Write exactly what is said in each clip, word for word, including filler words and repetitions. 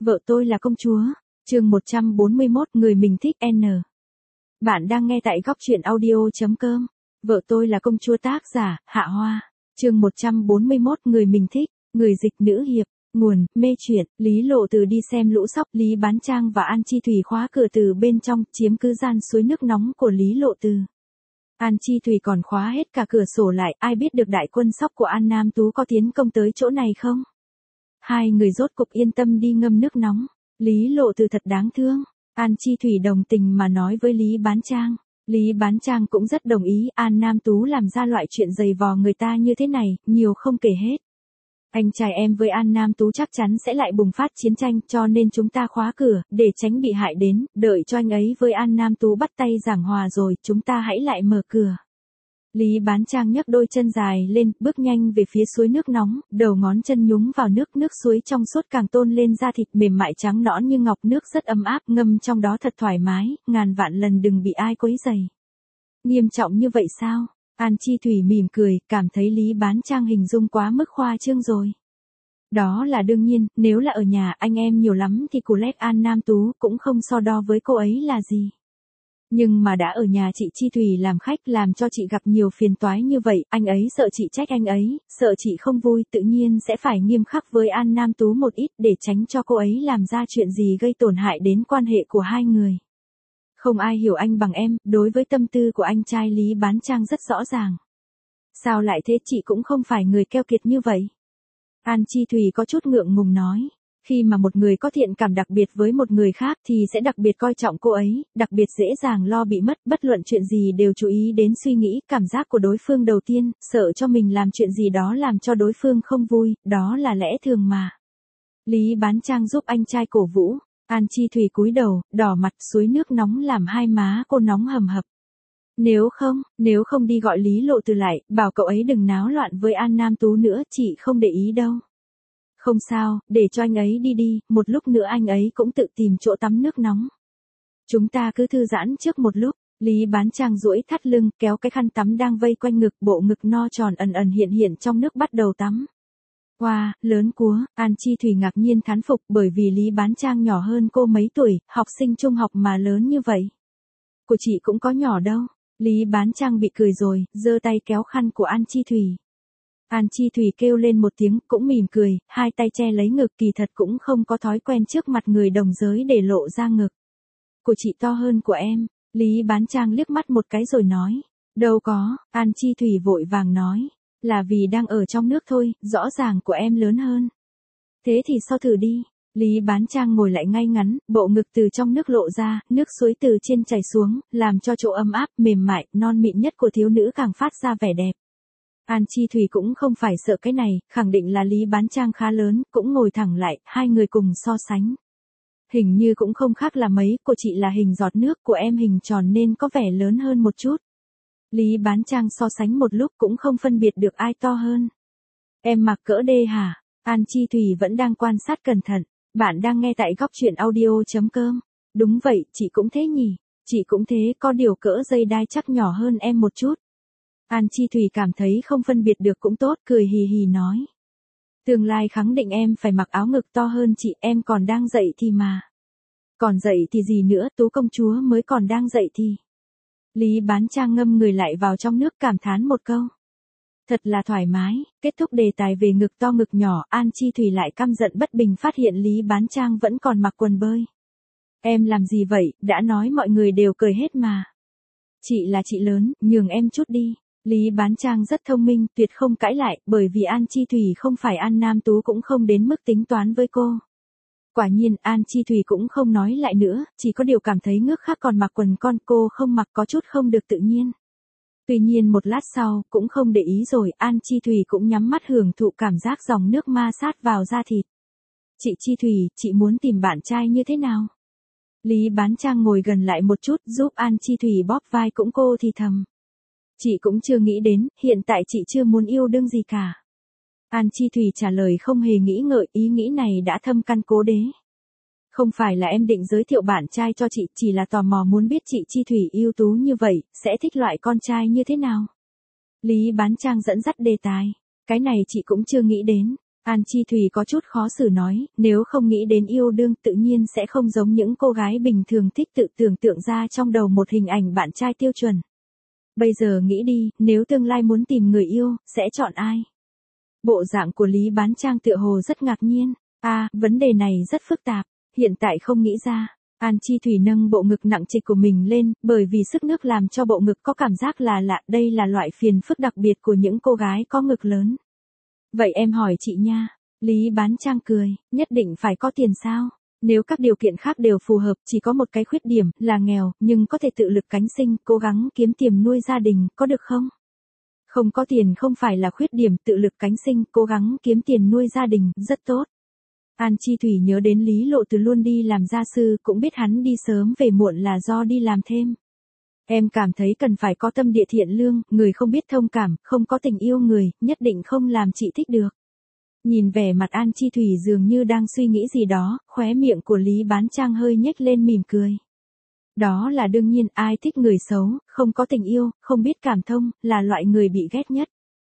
Vợ tôi là công chúa. Chương một trăm bốn mươi mốt, người mình thích N. Bạn đang nghe tại góc truyện audio chấm com. Vợ tôi là công chúa, tác giả Hạ Hoa. Chương một trăm bốn mươi mốt, người mình thích. Người dịch nữ hiệp. Nguồn mê truyện. Lý Lộ Từ đi xem lũ sóc. Lý Bán Trang và An Chi Thủy khóa cửa từ bên trong, chiếm cứ gian suối nước nóng của Lý Lộ Từ. An Chi Thủy còn khóa hết cả cửa sổ lại. Ai biết được đại quân sóc của An Nam Tú có tiến công tới chỗ này không? Hai người rốt cục yên tâm đi ngâm nước nóng. Lý Lộ Từ thật đáng thương. An Chi Thủy đồng tình mà nói với Lý Bán Trang. Lý Bán Trang cũng rất đồng ý. An Nam Tú làm ra loại chuyện giày vò người ta như thế này, nhiều không kể hết. Anh trai em với An Nam Tú chắc chắn sẽ lại bùng phát chiến tranh, cho nên chúng ta khóa cửa, để tránh bị hại đến, đợi cho anh ấy với An Nam Tú bắt tay giảng hòa rồi, chúng ta hãy lại mở cửa. Lý Bán Trang nhấc đôi chân dài lên, bước nhanh về phía suối nước nóng, đầu ngón chân nhúng vào nước, nước suối trong suốt càng tôn lên da thịt mềm mại trắng nõn như ngọc, nước rất ấm áp, ngâm trong đó thật thoải mái, ngàn vạn lần đừng bị ai quấy rầy. Nghiêm trọng như vậy sao? An Chi Thủy mỉm cười, cảm thấy Lý Bán Trang hình dung quá mức khoa trương rồi. Đó là đương nhiên, nếu là ở nhà anh em nhiều lắm thì Colette An Nam Tú cũng không so đo với cô ấy là gì. Nhưng mà đã ở nhà chị Chi Thủy làm khách, làm cho chị gặp nhiều phiền toái như vậy, anh ấy sợ chị trách anh ấy, sợ chị không vui, tự nhiên sẽ phải nghiêm khắc với An Nam Tú một ít để tránh cho cô ấy làm ra chuyện gì gây tổn hại đến quan hệ của hai người. Không ai hiểu anh bằng em, đối với tâm tư của anh trai Lý Bán Trang rất rõ ràng. Sao lại thế, chị cũng không phải người keo kiệt như vậy. An Chi Thủy có chút ngượng ngùng nói. Khi mà một người có thiện cảm đặc biệt với một người khác thì sẽ đặc biệt coi trọng cô ấy, đặc biệt dễ dàng lo bị mất, bất luận chuyện gì đều chú ý đến suy nghĩ, cảm giác của đối phương đầu tiên, sợ cho mình làm chuyện gì đó làm cho đối phương không vui, đó là lẽ thường mà. Lý Bán Trang giúp anh trai cổ vũ. An Chi Thủy cúi đầu, đỏ mặt, suối nước nóng làm hai má cô nóng hầm hập. Nếu không, nếu không đi gọi Lý Lộ Từ lại, bảo cậu ấy đừng náo loạn với An Nam Tú nữa, chị không để ý đâu. Không sao, để cho anh ấy đi đi, một lúc nữa anh ấy cũng tự tìm chỗ tắm nước nóng. Chúng ta cứ thư giãn trước một lúc. Lý Bán Trang duỗi thắt lưng, kéo cái khăn tắm đang vây quanh ngực, bộ ngực no tròn ẩn ẩn hiện hiện trong nước bắt đầu tắm. Wow, lớn quá. An Chi Thủy ngạc nhiên thán phục, bởi vì Lý Bán Trang nhỏ hơn cô mấy tuổi, học sinh trung học mà lớn như vậy. Của chị cũng có nhỏ đâu. Lý Bán Trang bị cười rồi, giơ tay kéo khăn của An Chi Thủy. An Chi Thủy kêu lên một tiếng, cũng mỉm cười, hai tay che lấy ngực, kỳ thật cũng không có thói quen trước mặt người đồng giới để lộ ra ngực. Của chị to hơn của em. Lý Bán Trang liếc mắt một cái rồi nói. Đâu có, An Chi Thủy vội vàng nói. Là vì đang ở trong nước thôi, rõ ràng của em lớn hơn. Thế thì so thử đi. Lý Bán Trang ngồi lại ngay ngắn, bộ ngực từ trong nước lộ ra, nước suối từ trên chảy xuống, làm cho chỗ ấm áp, mềm mại, non mịn nhất của thiếu nữ càng phát ra vẻ đẹp. An Chi Thủy cũng không phải sợ cái này, khẳng định là Lý Bán Trang khá lớn, cũng ngồi thẳng lại, hai người cùng so sánh. Hình như cũng không khác là mấy, của chị là hình giọt nước, của em hình tròn nên có vẻ lớn hơn một chút. Lý Bán Trang so sánh một lúc cũng không phân biệt được ai to hơn. Em mặc cỡ D hả? An Chi Thủy vẫn đang quan sát cẩn thận. Bạn đang nghe tại góc truyện audio chấm com. Đúng vậy, chị cũng thế nhỉ. Chị cũng thế, có điều cỡ dây đai chắc nhỏ hơn em một chút. An Chi Thủy cảm thấy không phân biệt được cũng tốt, cười hì hì nói. Tương lai khẳng định em phải mặc áo ngực to hơn chị, em còn đang dậy thì mà. Còn dậy thì gì nữa, Tú công chúa mới còn đang dậy thì. Lý Bán Trang ngâm người lại vào trong nước, cảm thán một câu. Thật là thoải mái. Kết thúc đề tài về ngực to ngực nhỏ, An Chi Thủy lại căm giận bất bình phát hiện Lý Bán Trang vẫn còn mặc quần bơi. Em làm gì vậy, đã nói mọi người đều cười hết mà. Chị là chị lớn, nhường em chút đi. Lý Bán Trang rất thông minh, tuyệt không cãi lại, bởi vì An Chi Thủy không phải An Nam Tú cũng không đến mức tính toán với cô. Quả nhiên, An Chi Thủy cũng không nói lại nữa, chỉ có điều cảm thấy ngước khác còn mặc quần con, cô không mặc có chút không được tự nhiên. Tuy nhiên một lát sau, cũng không để ý rồi, An Chi Thủy cũng nhắm mắt hưởng thụ cảm giác dòng nước ma sát vào da thịt. Chị Chi Thủy, chị muốn tìm bạn trai như thế nào? Lý Bán Trang ngồi gần lại một chút, giúp An Chi Thủy bóp vai cũng cô thì thầm. Chị cũng chưa nghĩ đến, hiện tại chị chưa muốn yêu đương gì cả. An Chi Thủy trả lời không hề nghĩ ngợi, ý nghĩ này đã thâm căn cố đế. Không phải là em định giới thiệu bạn trai cho chị, chỉ là tò mò muốn biết chị Chi Thủy ưu tú như vậy, sẽ thích loại con trai như thế nào. Lý Bán Trang dẫn dắt đề tài. Cái này chị cũng chưa nghĩ đến. An Chi Thủy có chút khó xử nói, nếu không nghĩ đến yêu đương tự nhiên sẽ không giống những cô gái bình thường thích tự tưởng tượng ra trong đầu một hình ảnh bạn trai tiêu chuẩn. Bây giờ nghĩ đi, nếu tương lai muốn tìm người yêu, sẽ chọn ai? Bộ dạng của Lý Bán Trang tựa hồ rất ngạc nhiên. À, vấn đề này rất phức tạp, hiện tại không nghĩ ra. An Chi Thủy nâng bộ ngực nặng trịch của mình lên, bởi vì sức nước làm cho bộ ngực có cảm giác là lạ, đây là loại phiền phức đặc biệt của những cô gái có ngực lớn. Vậy em hỏi chị nha. Lý Bán Trang cười, nhất định phải có tiền sao? Nếu các điều kiện khác đều phù hợp, chỉ có một cái khuyết điểm, là nghèo, nhưng có thể tự lực cánh sinh, cố gắng kiếm tiền nuôi gia đình, có được không? Không có tiền không phải là khuyết điểm, tự lực cánh sinh, cố gắng kiếm tiền nuôi gia đình, rất tốt. An Chi Thủy nhớ đến Lý Lộ Từ luôn đi làm gia sư, cũng biết hắn đi sớm về muộn là do đi làm thêm. Em cảm thấy cần phải có tâm địa thiện lương, người không biết thông cảm, không có tình yêu người, nhất định không làm chị thích được. Nhìn vẻ mặt An Chi Thủy dường như đang suy nghĩ gì đó, khóe miệng của Lý Bán Trang hơi nhếch lên mỉm cười. Đó là đương nhiên, ai thích người xấu, không có tình yêu, không biết cảm thông, là loại người bị ghét nhất.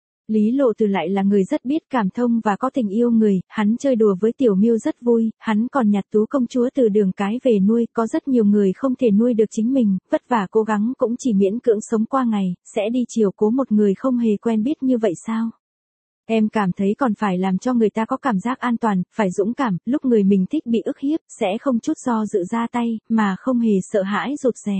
Lý Lộ Từ lại là người rất biết cảm thông và có tình yêu người, hắn chơi đùa với Tiểu Miêu rất vui, hắn còn nhặt Tú công chúa từ đường cái về nuôi, có rất nhiều người không thể nuôi được chính mình, vất vả cố gắng cũng chỉ miễn cưỡng sống qua ngày, sẽ đi chiều cố một người không hề quen biết như vậy sao? Em cảm thấy còn phải làm cho người ta có cảm giác an toàn, phải dũng cảm, lúc người mình thích bị ức hiếp, sẽ không chút do dự ra tay, mà không hề sợ hãi rụt rè.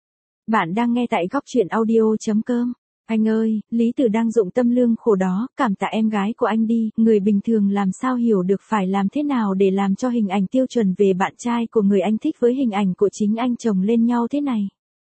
Bạn đang nghe tại góc truyện audio chấm com. Anh ơi, Lý Tử đang dụng tâm lương khổ đó, cảm tạ em gái của anh đi, người bình thường làm sao hiểu được phải làm thế nào để làm cho hình ảnh tiêu chuẩn về bạn trai của người anh thích với hình ảnh của chính anh chồng lên nhau thế này.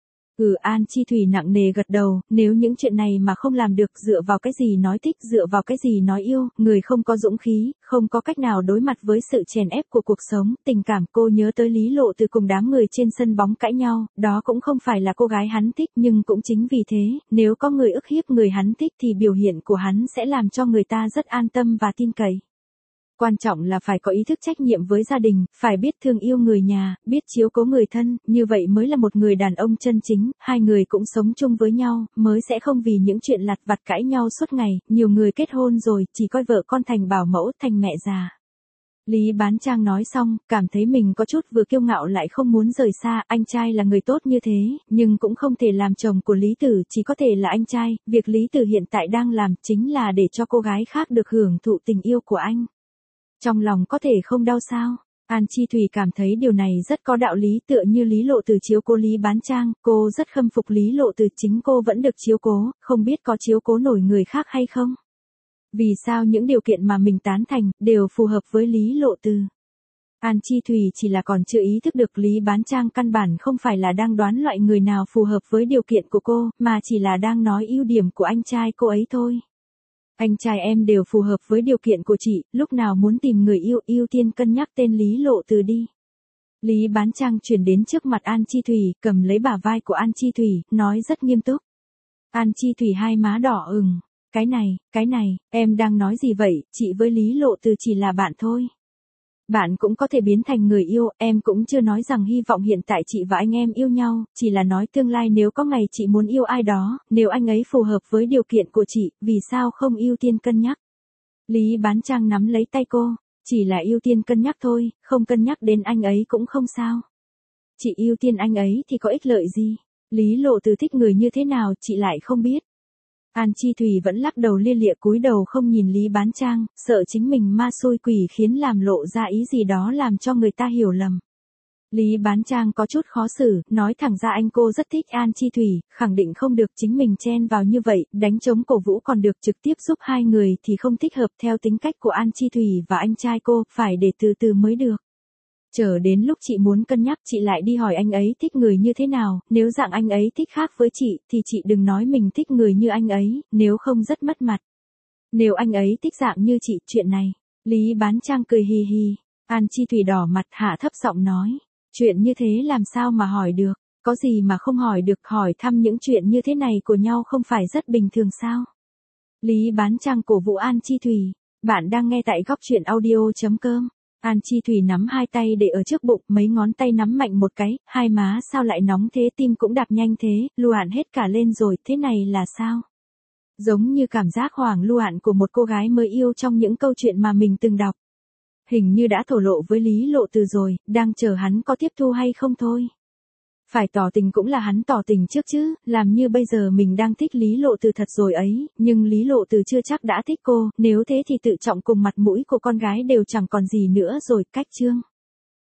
Ừ, An Chi Thủy nặng nề gật đầu, nếu những chuyện này mà không làm được, dựa vào cái gì nói thích, dựa vào cái gì nói yêu, người không có dũng khí, không có cách nào đối mặt với sự chèn ép của cuộc sống, tình cảm. Cô nhớ tới Lý Lộ Từ cùng đám người trên sân bóng cãi nhau, đó cũng không phải là cô gái hắn thích, nhưng cũng chính vì thế, nếu có người ức hiếp người hắn thích thì biểu hiện của hắn sẽ làm cho người ta rất an tâm và tin cậy. Quan trọng là phải có ý thức trách nhiệm với gia đình, phải biết thương yêu người nhà, biết chiếu cố người thân, như vậy mới là một người đàn ông chân chính, hai người cũng sống chung với nhau, mới sẽ không vì những chuyện lặt vặt cãi nhau suốt ngày, nhiều người kết hôn rồi, chỉ coi vợ con thành bảo mẫu, thành mẹ già. Lý Bán Trang nói xong, cảm thấy mình có chút vừa kiêu ngạo lại không muốn rời xa, anh trai là người tốt như thế, nhưng cũng không thể làm chồng của Lý Tử, chỉ có thể là anh trai, việc Lý Tử hiện tại đang làm chính là để cho cô gái khác được hưởng thụ tình yêu của anh. Trong lòng có thể không đau sao? An Chi Thủy cảm thấy điều này rất có đạo lý, tựa như Lý Lộ Từ chiếu cố Lý Bán Trang, cô rất khâm phục Lý Lộ Từ, chính cô vẫn được chiếu cố, không biết có chiếu cố nổi người khác hay không? Vì sao những điều kiện mà mình tán thành, đều phù hợp với Lý Lộ Từ? An Chi Thủy chỉ là còn chưa ý thức được Lý Bán Trang căn bản không phải là đang đoán loại người nào phù hợp với điều kiện của cô, mà chỉ là đang nói ưu điểm của anh trai cô ấy thôi. Anh trai em đều phù hợp với điều kiện của chị, lúc nào muốn tìm người yêu, ưu tiên cân nhắc tên Lý Lộ Từ đi. Lý Bán Trang chuyển đến trước mặt An Chi Thủy, cầm lấy bả vai của An Chi Thủy, nói rất nghiêm túc. An Chi Thủy hai má đỏ ửng, cái này, cái này, em đang nói gì vậy, chị với Lý Lộ Từ chỉ là bạn thôi. Bạn cũng có thể biến thành người yêu, em cũng chưa nói rằng hy vọng hiện tại chị và anh em yêu nhau, chỉ là nói tương lai nếu có ngày chị muốn yêu ai đó, nếu anh ấy phù hợp với điều kiện của chị, vì sao không ưu tiên cân nhắc. Lý Bán Trang nắm lấy tay cô, chỉ là ưu tiên cân nhắc thôi, không cân nhắc đến anh ấy cũng không sao. Chị ưu tiên anh ấy thì có ích lợi gì, Lý Lộ Từ thích người như thế nào chị lại không biết. An Chi Thủy vẫn lắc đầu lia lịa cúi đầu không nhìn Lý Bán Trang, sợ chính mình ma xui quỷ khiến làm lộ ra ý gì đó làm cho người ta hiểu lầm. Lý Bán Trang có chút khó xử, nói thẳng ra anh cô rất thích An Chi Thủy, khẳng định không được chính mình chen vào như vậy, đánh trống cổ vũ còn được, trực tiếp giúp hai người thì không thích hợp theo tính cách của An Chi Thủy và anh trai cô, phải để từ từ mới được. Chờ đến lúc chị muốn cân nhắc chị lại đi hỏi anh ấy thích người như thế nào, nếu dạng anh ấy thích khác với chị, thì chị đừng nói mình thích người như anh ấy, nếu không rất mất mặt. Nếu anh ấy thích dạng như chị, chuyện này, Lý Bán Trang cười hì hì, An Chi Thủy đỏ mặt hạ thấp giọng nói, chuyện như thế làm sao mà hỏi được, có gì mà không hỏi được, hỏi thăm những chuyện như thế này của nhau không phải rất bình thường sao? Lý Bán Trang cổ vũ An Chi Thủy, bạn đang nghe tại góc truyện audio chấm com. An Chi Thủy nắm hai tay để ở trước bụng, mấy ngón tay nắm mạnh một cái, hai má sao lại nóng thế, tim cũng đập nhanh thế, lùa hẳn hết cả lên rồi, thế này là sao? Giống như cảm giác hoảng loạn của một cô gái mới yêu trong những câu chuyện mà mình từng đọc. Hình như đã thổ lộ với Lý Lộ Từ rồi, đang chờ hắn có tiếp thu hay không thôi. Phải tỏ tình cũng là hắn tỏ tình trước chứ, làm như bây giờ mình đang thích Lý Lộ Từ thật rồi ấy, nhưng Lý Lộ Từ chưa chắc đã thích cô, nếu thế thì tự trọng cùng mặt mũi của con gái đều chẳng còn gì nữa rồi, cách chương.